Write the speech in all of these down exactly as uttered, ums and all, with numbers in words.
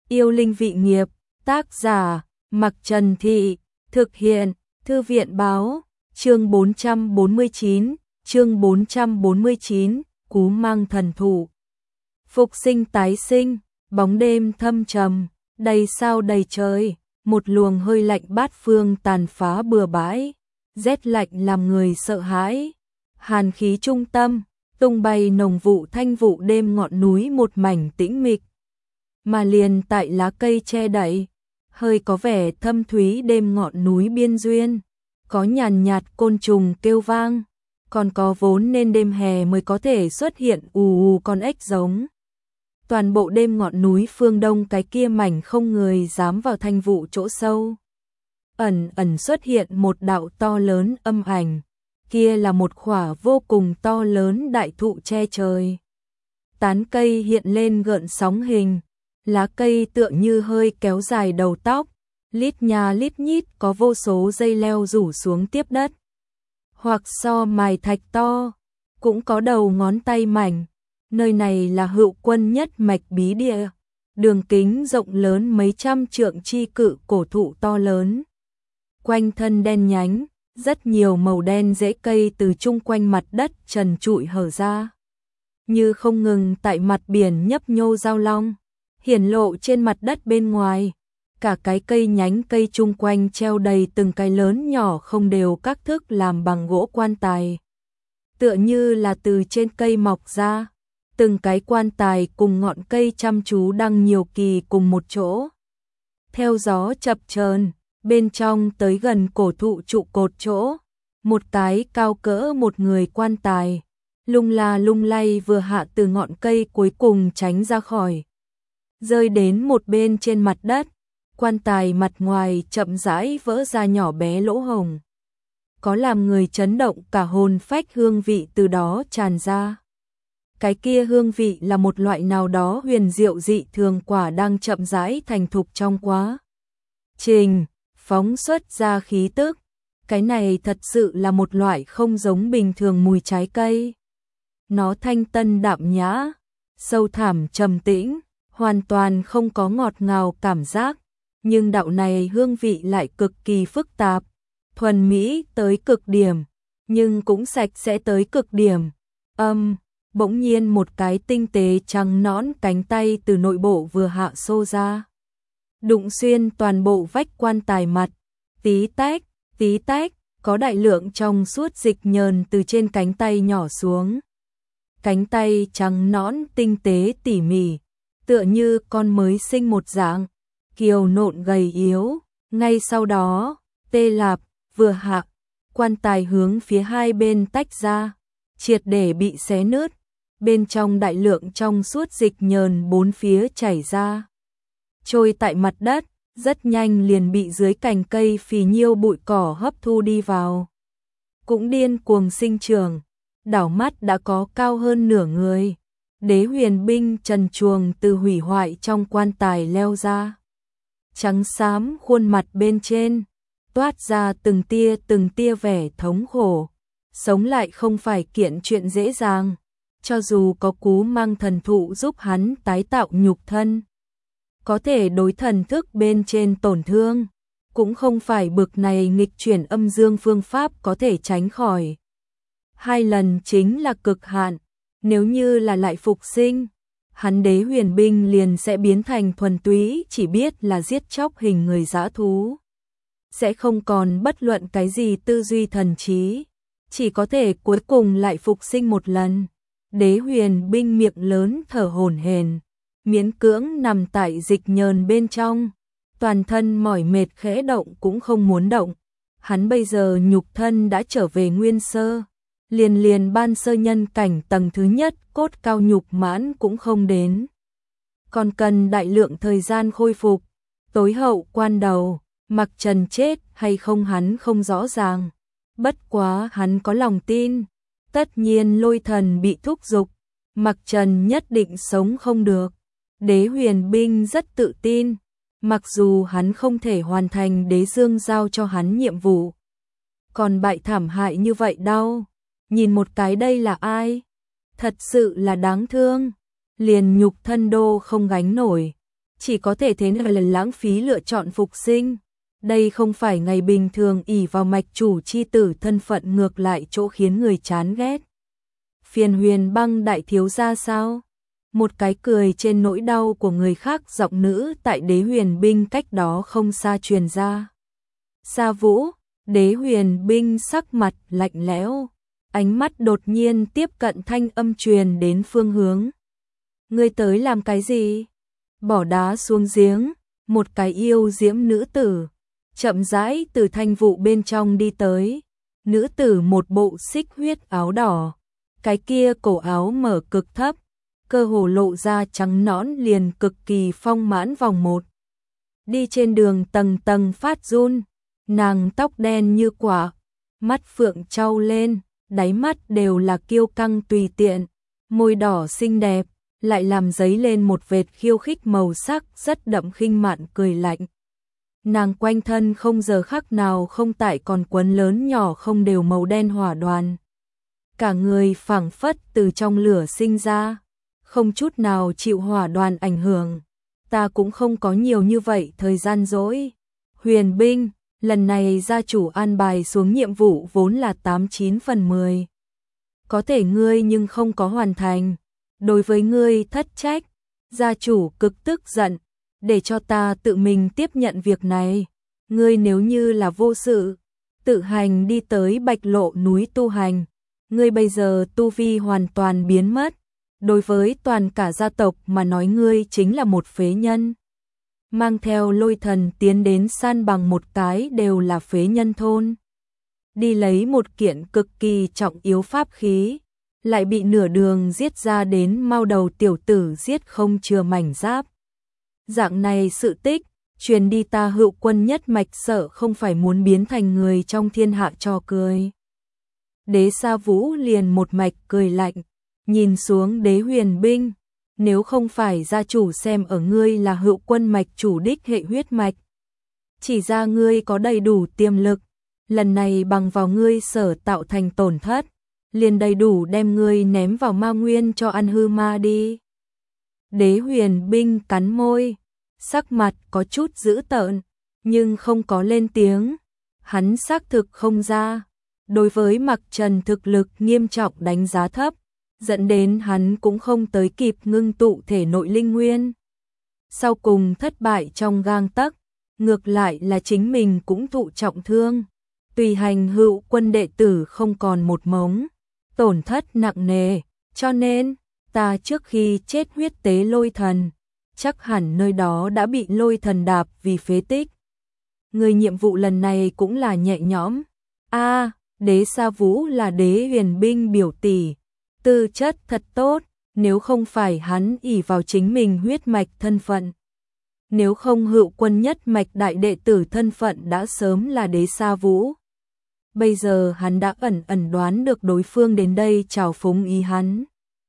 Yêu linh vị nghiệp, tác giả, Mặc Trần Thị, thực hiện, Thư viện báo, chương bốn trăm bốn mươi chín, chương bốn trăm bốn mươi chín, cú mang thần thụ. Phục sinh tái sinh, bóng đêm thâm trầm, đầy sao đầy trời, một luồng hơi lạnh bát phương tàn phá bừa bãi, rét lạnh làm người sợ hãi. Hàn khí trung tâm, tung bay nồng vụ thanh vụ đêm ngọn núi một mảnh tĩnh mịch. Mà liền tại lá cây che đậy, hơi có vẻ thâm thúy đêm ngọn núi biên duyên, có nhàn nhạt côn trùng kêu vang, còn có vốn nên đêm hè mới có thể xuất hiện ù ù con ếch giống. Toàn bộ đêm ngọn núi phương đông cái kia mảnh không người dám vào thanh vụ chỗ sâu. Ẩn ẩn xuất hiện một đạo to lớn âm ảnh, kia là một khỏa vô cùng to lớn đại thụ che trời. Tán cây hiện lên gợn sóng hình, lá cây tựa như hơi kéo dài đầu tóc, lít nha lít nhít có vô số dây leo rủ xuống tiếp đất. Hoặc so mài thạch to, cũng có đầu ngón tay mảnh. Nơi này là Hữu Quân nhất mạch bí địa, đường kính rộng lớn mấy trăm trượng chi cự cổ thụ to lớn. Quanh thân đen nhánh, rất nhiều màu đen rễ cây từ chung quanh mặt đất trần trụi hở ra. Như không ngừng tại mặt biển nhấp nhô giao long, hiển lộ trên mặt đất bên ngoài. Cả cái cây nhánh cây chung quanh treo đầy từng cái lớn nhỏ không đều các thức làm bằng gỗ quan tài. Tựa như là từ trên cây mọc ra, từng cái quan tài cùng ngọn cây chăm chú đăng nhiều kỳ cùng một chỗ. Theo gió chập chờn, bên trong tới gần cổ thụ trụ cột chỗ, một cái cao cỡ một người quan tài, lung la lung lay vừa hạ từ ngọn cây cuối cùng tránh ra khỏi, rơi đến một bên trên mặt đất. Quan tài mặt ngoài chậm rãi vỡ ra nhỏ bé lỗ hổng, có làm người chấn động cả hồn phách hương vị từ đó tràn ra. Cái kia hương vị là một loại nào đó huyền diệu dị thường quả đang chậm rãi thành thục trong quá trình phóng xuất ra khí tức. Cái này thật sự là một loại không giống bình thường mùi trái cây. Nó thanh tân đạm nhã, sâu thẳm trầm tĩnh, hoàn toàn không có ngọt ngào cảm giác, nhưng đạo này hương vị lại cực kỳ phức tạp, thuần mỹ tới cực điểm, nhưng cũng sạch sẽ tới cực điểm. Âm, bỗng nhiên một cái tinh tế trắng nõn cánh tay từ nội bộ vừa hạ xô ra, đụng xuyên toàn bộ vách quan tài mặt, tí tách, tí tách, có đại lượng trong suốt dịch nhờn từ trên cánh tay nhỏ xuống. Cánh tay trắng nõn tinh tế tỉ mỉ, tựa như con mới sinh một dạng, kiều nộn gầy yếu. Ngay sau đó, tê lạp, vừa hạ, quan tài hướng phía hai bên tách ra, triệt để bị xé nứt, bên trong đại lượng trong suốt dịch nhờn bốn phía chảy ra, trôi tại mặt đất, rất nhanh liền bị dưới cành cây phì nhiêu bụi cỏ hấp thu đi vào. Cũng điên cuồng sinh trưởng, đảo mắt đã có cao hơn nửa người. Đế huyền binh trần truồng từ hủy hoại trong quan tài leo ra. Trắng xám khuôn mặt bên trên, toát ra từng tia từng tia vẻ thống khổ. Sống lại không phải kiện chuyện dễ dàng, cho dù có cú mang thần thụ giúp hắn tái tạo nhục thân, có thể đối thần thức bên trên tổn thương, cũng không phải bực này nghịch chuyển âm dương phương pháp có thể tránh khỏi. Hai lần chính là cực hạn, nếu như là lại phục sinh, hắn đế huyền binh liền sẽ biến thành thuần túy chỉ biết là giết chóc hình người dã thú. Sẽ không còn bất luận cái gì tư duy thần trí, chỉ có thể cuối cùng lại phục sinh một lần. Đế huyền binh miệng lớn thở hổn hển, miễn cưỡng nằm tại dịch nhờn bên trong, toàn thân mỏi mệt khẽ động cũng không muốn động. Hắn bây giờ nhục thân đã trở về nguyên sơ, liền liền ban sơ nhân cảnh tầng thứ nhất cốt cao nhục mãn cũng không đến, còn cần đại lượng thời gian khôi phục. Tối hậu quan đầu, Mặc Trần chết hay không hắn không rõ ràng, bất quá hắn có lòng tin, tất nhiên lôi thần bị thúc giục, Mặc Trần nhất định sống không được. Đế huyền binh rất tự tin, mặc dù hắn không thể hoàn thành đế dương giao cho hắn nhiệm vụ, còn bại thảm hại như vậy đau. Nhìn một cái đây là ai? Thật sự là đáng thương, liền nhục thân đô không gánh nổi, chỉ có thể thế này là lãng phí lựa chọn phục sinh. Đây không phải ngày bình thường ỷ vào mạch chủ chi tử thân phận ngược lại chỗ khiến người chán ghét. Phiền Huyền Băng đại thiếu gia sao? Một cái cười trên nỗi đau của người khác, giọng nữ tại Đế Huyền Binh cách đó không xa truyền ra. Sa Vũ, Đế Huyền Binh sắc mặt lạnh lẽo, ánh mắt đột nhiên tiếp cận thanh âm truyền đến phương hướng. Ngươi tới làm cái gì? Bỏ đá xuống giếng, một cái yêu diễm nữ tử chậm rãi từ thanh vụ bên trong đi tới. Nữ tử một bộ xích huyết áo đỏ, cái kia cổ áo mở cực thấp, cơ hồ lộ ra trắng nõn liền cực kỳ phong mãn vòng một. Đi trên đường tầng tầng phát run, nàng tóc đen như quả, mắt phượng trao lên, đáy mắt đều là kiêu căng tùy tiện, môi đỏ xinh đẹp, lại làm dấy lên một vệt khiêu khích màu sắc rất đậm khinh mạn cười lạnh. Nàng quanh thân không giờ khắc nào không tại còn quấn lớn nhỏ không đều màu đen hỏa đoàn. Cả người phảng phất từ trong lửa sinh ra, không chút nào chịu hỏa đoàn ảnh hưởng. Ta cũng không có nhiều như vậy thời gian rỗi. Huyền Binh, lần này gia chủ an bài xuống nhiệm vụ vốn là tám chín phần mười. Có thể ngươi nhưng không có hoàn thành. Đối với ngươi thất trách, gia chủ cực tức giận, để cho ta tự mình tiếp nhận việc này. Ngươi nếu như là vô sự, tự hành đi tới Bạch Lộ núi tu hành. Ngươi bây giờ tu vi hoàn toàn biến mất. Đối với toàn cả gia tộc mà nói ngươi chính là một phế nhân. Mang theo Lôi Thần tiến đến san bằng một cái đều là phế nhân thôn. Đi lấy một kiện cực kỳ trọng yếu pháp khí, lại bị nửa đường giết ra đến mau đầu tiểu tử giết không chừa mảnh giáp. Dạng này sự tích, truyền đi ta Hữu Quân nhất mạch sợ không phải muốn biến thành người trong thiên hạ trò cười. Đế Sa Vũ liền một mạch cười lạnh, nhìn xuống Đế Huyền Binh, nếu không phải gia chủ xem ở ngươi là Hữu Quân mạch chủ đích hệ huyết mạch, chỉ ra ngươi có đầy đủ tiềm lực, lần này bằng vào ngươi sở tạo thành tổn thất, liền đầy đủ đem ngươi ném vào ma nguyên cho ăn hư ma đi. Đế Huyền Binh cắn môi, sắc mặt có chút dữ tợn, nhưng không có lên tiếng. Hắn xác thực không ra, đối với Mặc Trần thực lực nghiêm trọng đánh giá thấp, dẫn đến hắn cũng không tới kịp ngưng tụ thể nội linh nguyên. Sau cùng thất bại trong gang tấc, ngược lại là chính mình cũng thụ trọng thương. Tùy hành Hữu Quân đệ tử không còn một mống, tổn thất nặng nề, cho nên ta trước khi chết huyết tế Lôi Thần, chắc hẳn nơi đó đã bị Lôi Thần đạp vì phế tích. Người nhiệm vụ lần này cũng là nhẹ nhõm. A, à, Đế Sa Vũ là Đế Huyền Binh biểu tỷ, tư chất thật tốt, nếu không phải hắn ỷ vào chính mình huyết mạch thân phận, nếu không Hữu Quân nhất mạch đại đệ tử thân phận đã sớm là Đế Sa Vũ. Bây giờ hắn đã ẩn ẩn đoán được đối phương đến đây trào phúng ý hắn.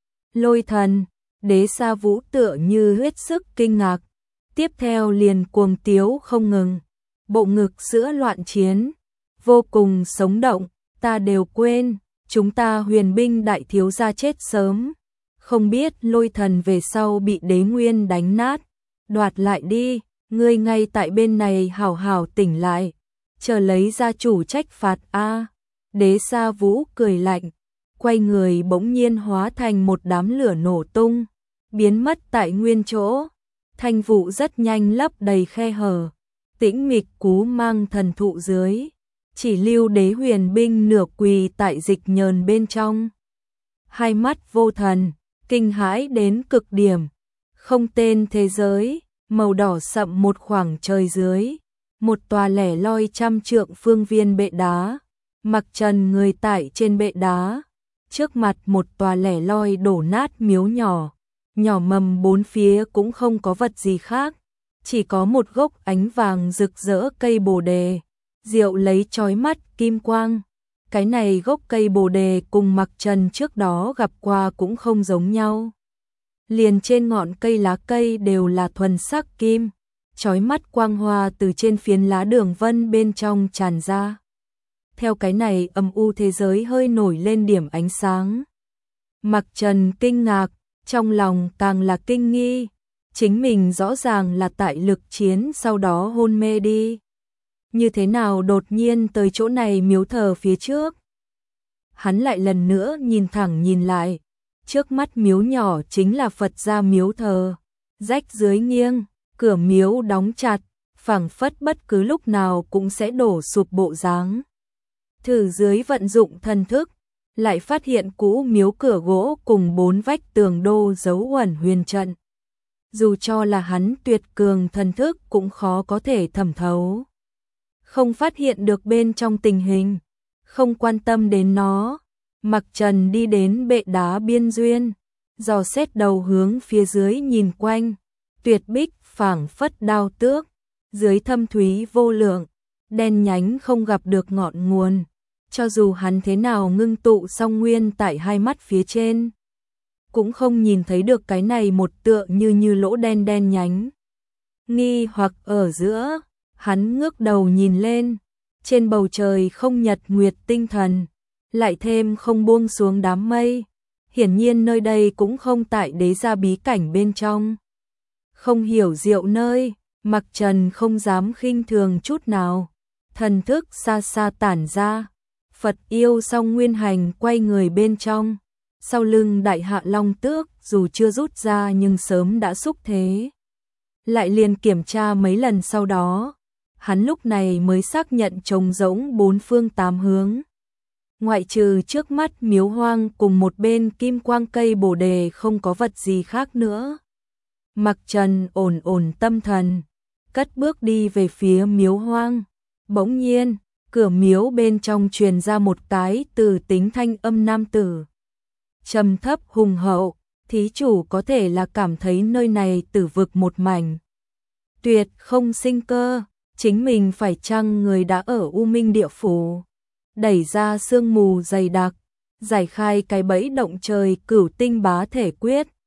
Lôi Thần, Đế Sa Vũ tựa như hết sức kinh ngạc, tiếp theo liền cuồng tiếu không ngừng, bộ ngực giữa loạn chiến, vô cùng sống động, ta đều quên, chúng ta Huyền Binh đại thiếu gia chết sớm, không biết Lôi Thần về sau bị Đế Nguyên đánh nát, đoạt lại đi, ngươi ngay tại bên này hảo hảo tỉnh lại, chờ lấy gia chủ trách phạt a. Đế Sa Vũ cười lạnh, quay người bỗng nhiên hóa thành một đám lửa nổ tung, biến mất tại nguyên chỗ. Thanh vụ rất nhanh lấp đầy khe hở, tĩnh mịch cú mang thần thụ dưới, chỉ lưu Đế Huyền Binh nửa quỳ tại dịch nhờn bên trong. Hai mắt vô thần, kinh hãi đến cực điểm, không tên thế giới, màu đỏ sậm một khoảng trời dưới, một tòa lẻ loi trăm trượng phương viên bệ đá, Mặc Trần người tại trên bệ đá, trước mặt một tòa lẻ loi đổ nát miếu nhỏ, nhỏ mầm bốn phía cũng không có vật gì khác, chỉ có một gốc ánh vàng rực rỡ cây bồ đề, diệu lấy chói mắt kim quang. Cái này gốc cây bồ đề cùng Mặc Trần trước đó gặp qua cũng không giống nhau. Liền trên ngọn cây lá cây đều là thuần sắc kim, chói mắt quang hoa từ trên phiến lá đường vân bên trong tràn ra. Theo cái này âm u thế giới hơi nổi lên điểm ánh sáng. Mặc Trần kinh ngạc, trong lòng càng là kinh nghi, chính mình rõ ràng là tại lực chiến sau đó hôn mê đi. Như thế nào đột nhiên tới chỗ này miếu thờ phía trước? Hắn lại lần nữa nhìn thẳng nhìn lại, trước mắt miếu nhỏ chính là Phật gia miếu thờ, rách dưới nghiêng, cửa miếu đóng chặt, phảng phất bất cứ lúc nào cũng sẽ đổ sụp bộ dáng. Thử dưới vận dụng thần thức, lại phát hiện cũ miếu cửa gỗ cùng bốn vách tường đô dấu uẩn huyền trận. Dù cho là hắn tuyệt cường thần thức cũng khó có thể thẩm thấu. Không phát hiện được bên trong tình hình, không quan tâm đến nó. Mặc Trần đi đến bệ đá biên duyên, dò xét đầu hướng phía dưới nhìn quanh, tuyệt bích phảng phất đao tước, dưới thâm thúy vô lượng, đen nhánh không gặp được ngọn nguồn, cho dù hắn thế nào ngưng tụ song nguyên tại hai mắt phía trên, cũng không nhìn thấy được cái này một tựa như như lỗ đen đen nhánh. Nghi hoặc ở giữa, hắn ngước đầu nhìn lên, trên bầu trời không nhật nguyệt tinh thần, lại thêm không buông xuống đám mây, hiển nhiên nơi đây cũng không tại đế gia bí cảnh bên trong. Không hiểu diệu nơi, Mặc Trần không dám khinh thường chút nào, thần thức xa xa tản ra, Phật yêu song nguyên hành quay người bên trong, sau lưng đại hạ long tước dù chưa rút ra nhưng sớm đã xúc thế. Lại liền kiểm tra mấy lần sau đó, hắn lúc này mới xác nhận trống rỗng bốn phương tám hướng. Ngoại trừ trước mắt miếu hoang cùng một bên kim quang cây bồ đề không có vật gì khác nữa. Mặc Trần ổn ổn tâm thần, cất bước đi về phía miếu hoang. Bỗng nhiên, cửa miếu bên trong truyền ra một cái từ tính thanh âm nam tử. Trầm thấp hùng hậu, thí chủ có thể là cảm thấy nơi này tử vực một mảnh. Tuyệt không sinh cơ, chính mình phải chăng người đã ở U Minh địa phủ. Đẩy ra sương mù dày đặc, giải khai cái bẫy động trời cửu tinh bá thể quyết,